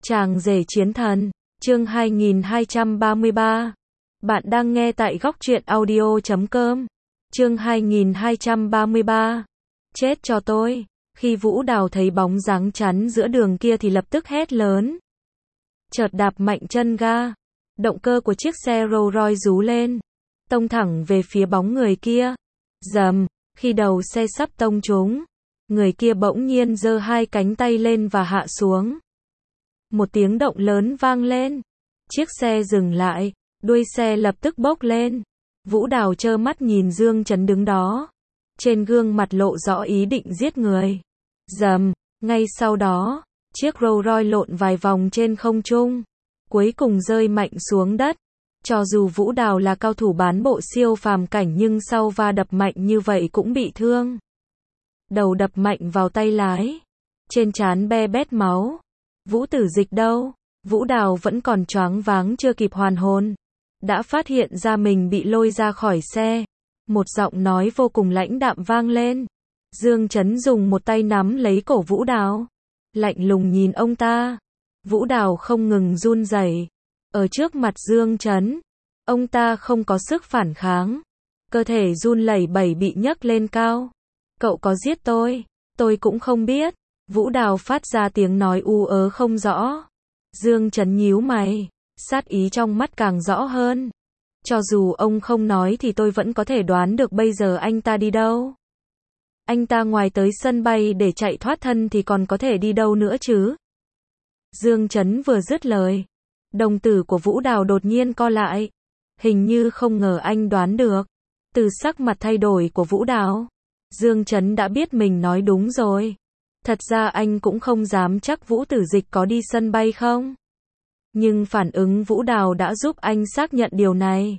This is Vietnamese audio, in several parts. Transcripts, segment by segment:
Chàng rể chiến thần, chương 2233. Bạn đang nghe tại góc truyện audio.com. Chương 2233. Chết cho tôi. Khi Vũ Đào thấy bóng dáng chắn giữa đường kia thì lập tức hét lớn. Chợt đạp mạnh chân ga. Động cơ của chiếc xe Rolls Royce rú lên, tông thẳng về phía bóng người kia. Rầm, khi đầu xe sắp tông trúng, người kia bỗng nhiên giơ hai cánh tay lên và hạ xuống. Một tiếng động lớn vang lên. Chiếc xe dừng lại, đuôi xe lập tức bốc lên. Vũ Đào trơ mắt nhìn Dương Chấn đứng đó. Trên gương mặt lộ rõ ý định giết người. Rầm, ngay sau đó, chiếc Rolls Royce lộn vài vòng trên không trung, cuối cùng rơi mạnh xuống đất. Cho dù Vũ Đào là cao thủ bán bộ siêu phàm cảnh nhưng sau va đập mạnh như vậy cũng bị thương. Đầu đập mạnh vào tay lái, trên trán be bét máu. Vũ Tử Dịch đâu? Vũ Đào vẫn còn choáng váng chưa kịp hoàn hồn, đã phát hiện ra mình bị lôi ra khỏi xe. Một giọng nói vô cùng lãnh đạm vang lên. Dương Chấn dùng một tay nắm lấy cổ Vũ Đào, lạnh lùng nhìn ông ta. Vũ Đào không ngừng run rẩy. Ở trước mặt Dương Chấn, ông ta không có sức phản kháng, cơ thể run lẩy bẩy bị nhấc lên cao. Cậu có giết tôi cũng không biết. Vũ Đào phát ra tiếng nói u ớ không rõ. Dương Chấn nhíu mày, sát ý trong mắt càng rõ hơn. Cho dù ông không nói thì tôi vẫn có thể đoán được bây giờ anh ta đi đâu. Anh ta ngoài tới sân bay để chạy thoát thân thì còn có thể đi đâu nữa chứ? Dương Chấn vừa dứt lời, đồng tử của Vũ Đào đột nhiên co lại. Hình như không ngờ anh đoán được. Từ sắc mặt thay đổi của Vũ Đào, Dương Chấn đã biết mình nói đúng rồi. Thật ra anh cũng không dám chắc Vũ Tử Dịch có đi sân bay không. Nhưng phản ứng Vũ Đào đã giúp anh xác nhận điều này.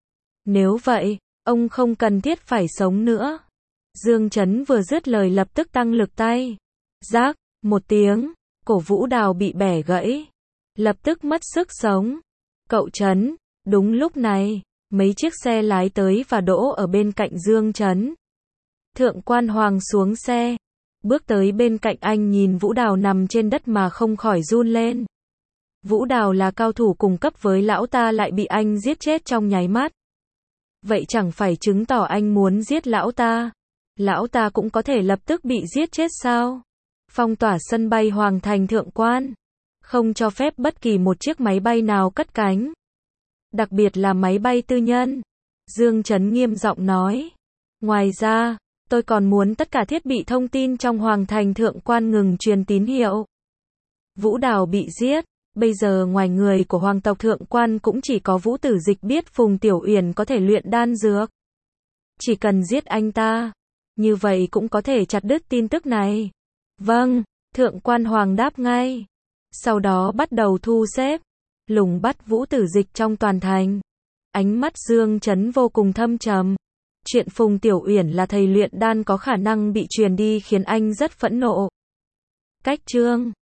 Nếu vậy, ông không cần thiết phải sống nữa. Dương Chấn vừa dứt lời lập tức tăng lực tay. Rác, một tiếng, cổ Vũ Đào bị bẻ gãy. Lập tức mất sức sống. Cậu Chấn, đúng lúc này, mấy chiếc xe lái tới và đỗ ở bên cạnh Dương Chấn. Thượng quan Hoàng xuống xe, bước tới bên cạnh anh nhìn Vũ Đào nằm trên đất mà không khỏi run lên. Vũ Đào là cao thủ cùng cấp với lão ta lại bị anh giết chết trong nháy mắt. Vậy chẳng phải chứng tỏ anh muốn giết lão ta? Lão ta cũng có thể lập tức bị giết chết sao? Phong tỏa sân bay Hoàng Thành Thượng Quan, không cho phép bất kỳ một chiếc máy bay nào cất cánh, đặc biệt là máy bay tư nhân. Dương Chấn nghiêm giọng nói. Ngoài ra, tôi còn muốn tất cả thiết bị thông tin trong Hoàng Thành Thượng Quan ngừng truyền tín hiệu. Vũ Đào bị giết, bây giờ ngoài người của Hoàng tộc Thượng Quan cũng chỉ có Vũ Tử Dịch biết Phùng Tiểu Uyển có thể luyện đan dược. Chỉ cần giết anh ta, như vậy cũng có thể chặt đứt tin tức này. Vâng, Thượng Quan Hoàng đáp ngay. Sau đó bắt đầu thu xếp, lùng bắt Vũ Tử Dịch trong toàn thành. Ánh mắt Dương Chấn vô cùng thâm trầm. Chuyện Phùng Tiểu Uyển là thầy luyện đan có khả năng bị truyền đi khiến anh rất phẫn nộ. Cách chương